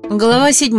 Глава 7.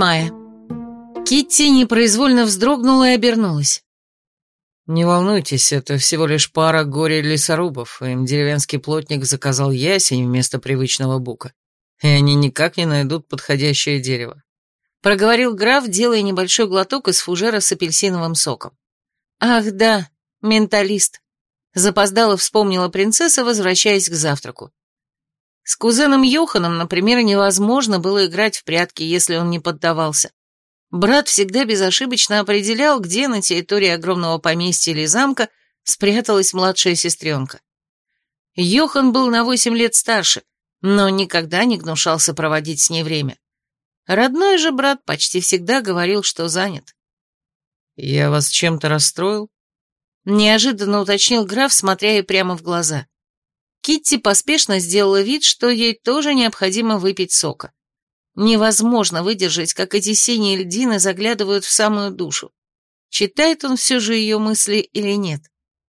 Китти непроизвольно вздрогнула и обернулась. «Не волнуйтесь, это всего лишь пара горе-лесорубов. Им деревенский плотник заказал ясень вместо привычного бука, и они никак не найдут подходящее дерево», — проговорил граф, делая небольшой глоток из фужера с апельсиновым соком. «Ах да, менталист», — запоздала вспомнила принцесса, возвращаясь к завтраку. С кузеном Йоханом, например, невозможно было играть в прятки, если он не поддавался. Брат всегда безошибочно определял, где на территории огромного поместья или замка спряталась младшая сестренка. Йохан был на 8 лет старше, но никогда не гнушался проводить с ней время. Родной же брат почти всегда говорил, что занят. «Я вас чем-то расстроил?» — неожиданно уточнил граф, смотря ей прямо в глаза. Китти поспешно сделала вид, что ей тоже необходимо выпить сока. Невозможно выдержать, как эти синие льдины заглядывают в самую душу. Читает он все же ее мысли или нет?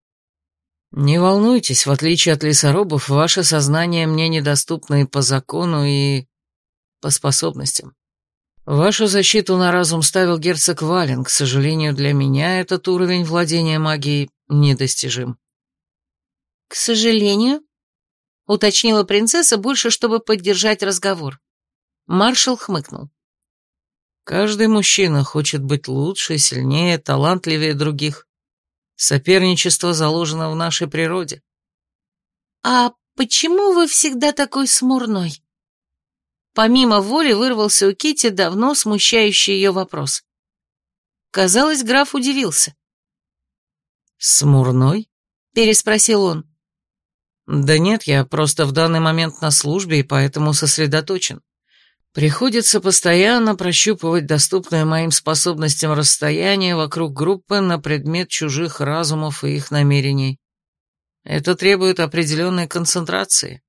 «Не волнуйтесь, в отличие от лесорубов, ваше сознание мне недоступно и по закону, и по способностям. Вашу защиту на разум ставил герцог Вален, к сожалению, для меня этот уровень владения магией недостижим». «К сожалению?» — уточнила принцесса, больше чтобы поддержать разговор. Маршал хмыкнул. «Каждый мужчина хочет быть лучше, сильнее, талантливее других. Соперничество заложено в нашей природе». «А почему вы всегда такой смурной?» Помимо воли вырвался у Китти давно смущающий ее вопрос. Казалось, граф удивился. «Смурной?» — переспросил он. «Да нет, я просто в данный момент на службе и поэтому сосредоточен. Приходится постоянно прощупывать доступное моим способностям расстояние вокруг группы на предмет чужих разумов и их намерений. Это требует определенной концентрации».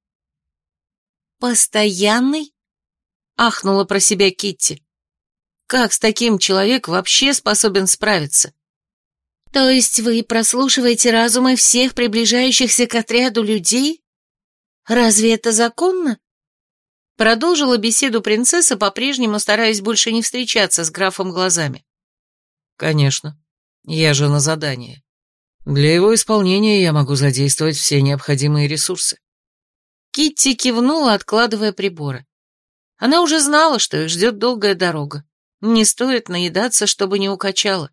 «Постоянный?» — ахнула про себя Китти. «Как с таким человек вообще способен справиться?» «То есть вы прослушиваете разумы всех приближающихся к отряду людей? Разве это законно?» Продолжила беседу принцесса, по-прежнему стараясь больше не встречаться с графом глазами. «Конечно. Я же на задании. Для его исполнения я могу задействовать все необходимые ресурсы». Китти кивнула, откладывая приборы. Она уже знала, что их ждет долгая дорога. Не стоит наедаться, чтобы не укачало.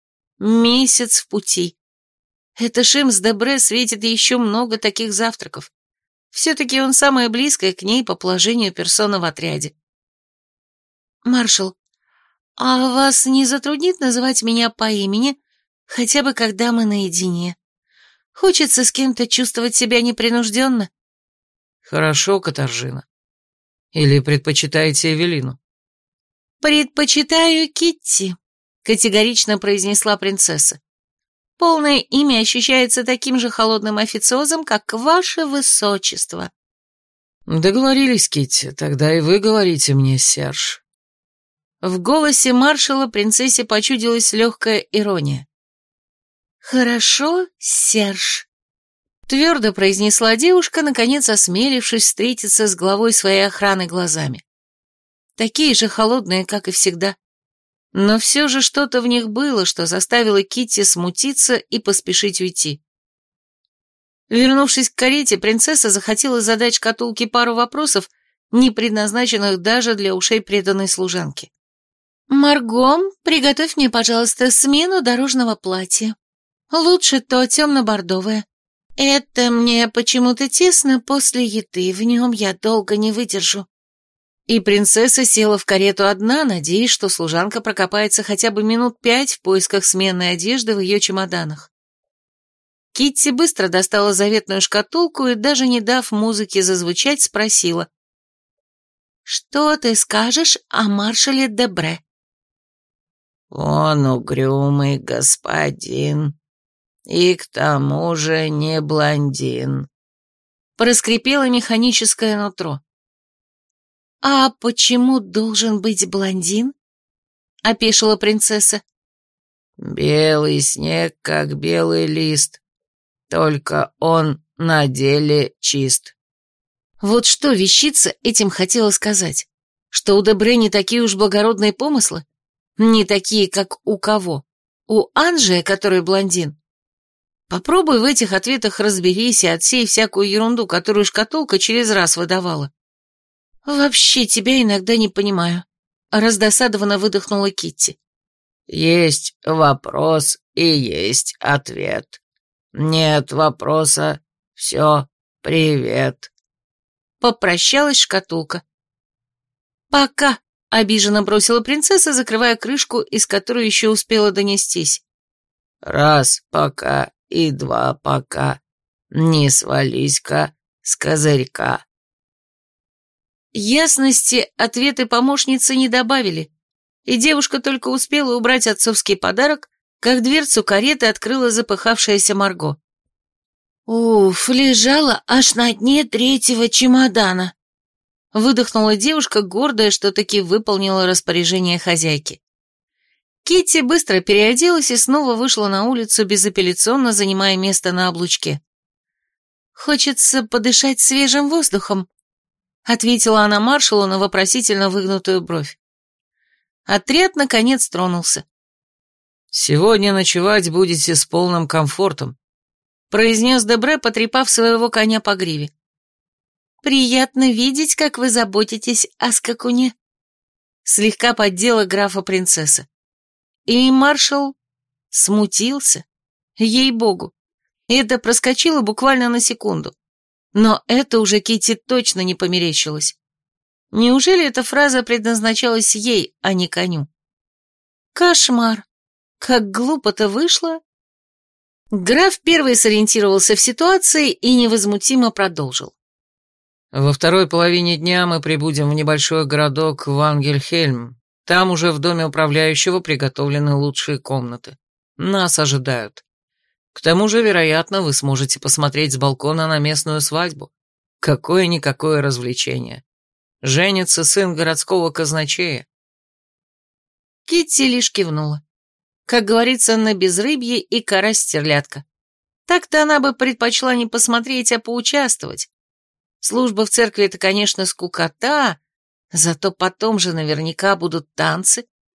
Месяц в пути. Это Шимс Дебре светит еще много таких завтраков. Все-таки он самая близкая к ней по положению персона в отряде. «Маршал, а вас не затруднит называть меня по имени, хотя бы когда мы наедине? Хочется с кем-то чувствовать себя непринужденно?» «Хорошо, Катаржина. Или предпочитаете Эвелину?» «Предпочитаю Китти», — категорично произнесла принцесса. «Полное имя ощущается таким же холодным официозом, как ваше высочество». «Договорились, Китти, тогда и вы говорите мне, Серж». В голосе маршала принцессе почудилась легкая ирония. «Хорошо, Серж», — твердо произнесла девушка, наконец осмелившись встретиться с главой своей охраны глазами. Такие же холодные, как и всегда. Но все же что-то в них было, что заставило Китти смутиться и поспешить уйти. Вернувшись к карете, принцесса захотела задать шкатулке пару вопросов, не предназначенных даже для ушей преданной служанки. «Марго, приготовь мне, пожалуйста, смену дорожного платья. Лучше то темно-бордовое. Это мне почему-то тесно после еды, в нем я долго не выдержу». И принцесса села в карету одна, надеясь, что служанка прокопается хотя бы минут 5 в поисках сменной одежды в ее чемоданах. Китти быстро достала заветную шкатулку и, даже не дав музыке зазвучать, спросила: «Что ты скажешь о маршале Дебре?» «Он угрюмый господин, и к тому же не блондин», — проскрипело механическое нутро. «А почему должен быть блондин?» — опешила принцесса. «Белый снег, как белый лист, только он на деле чист». Вот что вещица этим хотела сказать. Что у Дебре не такие уж благородные помыслы? Не такие, как у кого? У Анжея, который блондин? Попробуй в этих ответах разберись и отсей всякую ерунду, которую шкатулка через раз выдавала. Вообще тебя иногда не понимаю. Раздосадованно выдохнула Китти. Есть вопрос и есть ответ. Нет вопроса, все, привет. Попрощалась шкатулка. «Пока», — обиженно бросила принцесса, закрывая крышку, из которой еще успела донестись. Раз пока и два пока. Не свались-ка с козырька. Ясности ответы помощницы не добавили, и девушка только успела убрать отцовский подарок, как дверцу кареты открыла запыхавшаяся Марго. «Уф, лежала аж на дне 3-го чемодана», — выдохнула девушка, гордая, что таки выполнила распоряжение хозяйки. Китти быстро переоделась и снова вышла на улицу, безапелляционно занимая место на облучке. «Хочется подышать свежим воздухом», — ответила она маршалу на вопросительно выгнутую бровь. Отряд, наконец, тронулся. «Сегодня ночевать будете с полным комфортом», — произнес Дебре, потрепав своего коня по гриве. «Приятно видеть, как вы заботитесь о скакуне», — слегка поддела графа принцесса. И маршал смутился, ей-богу. Это проскочило буквально на секунду. Но это уже Китти точно не померещилось. Неужели эта фраза предназначалась ей, а не коню? Кошмар! Как глупо-то вышло! Граф первый сориентировался в ситуации и невозмутимо продолжил. «Во второй половине дня мы прибудем в небольшой городок Вангельхельм. Там уже в доме управляющего приготовлены лучшие комнаты. Нас ожидают. К тому же, вероятно, вы сможете посмотреть с балкона на местную свадьбу. Какое-никакое развлечение. Женится сын городского казначея». Китти лишь кивнула. Как говорится, на безрыбье и карась-стерлядка. Так-то она бы предпочла не посмотреть, а поучаствовать. Служба в церкви — это, конечно, скукота, зато потом же наверняка будут танцы,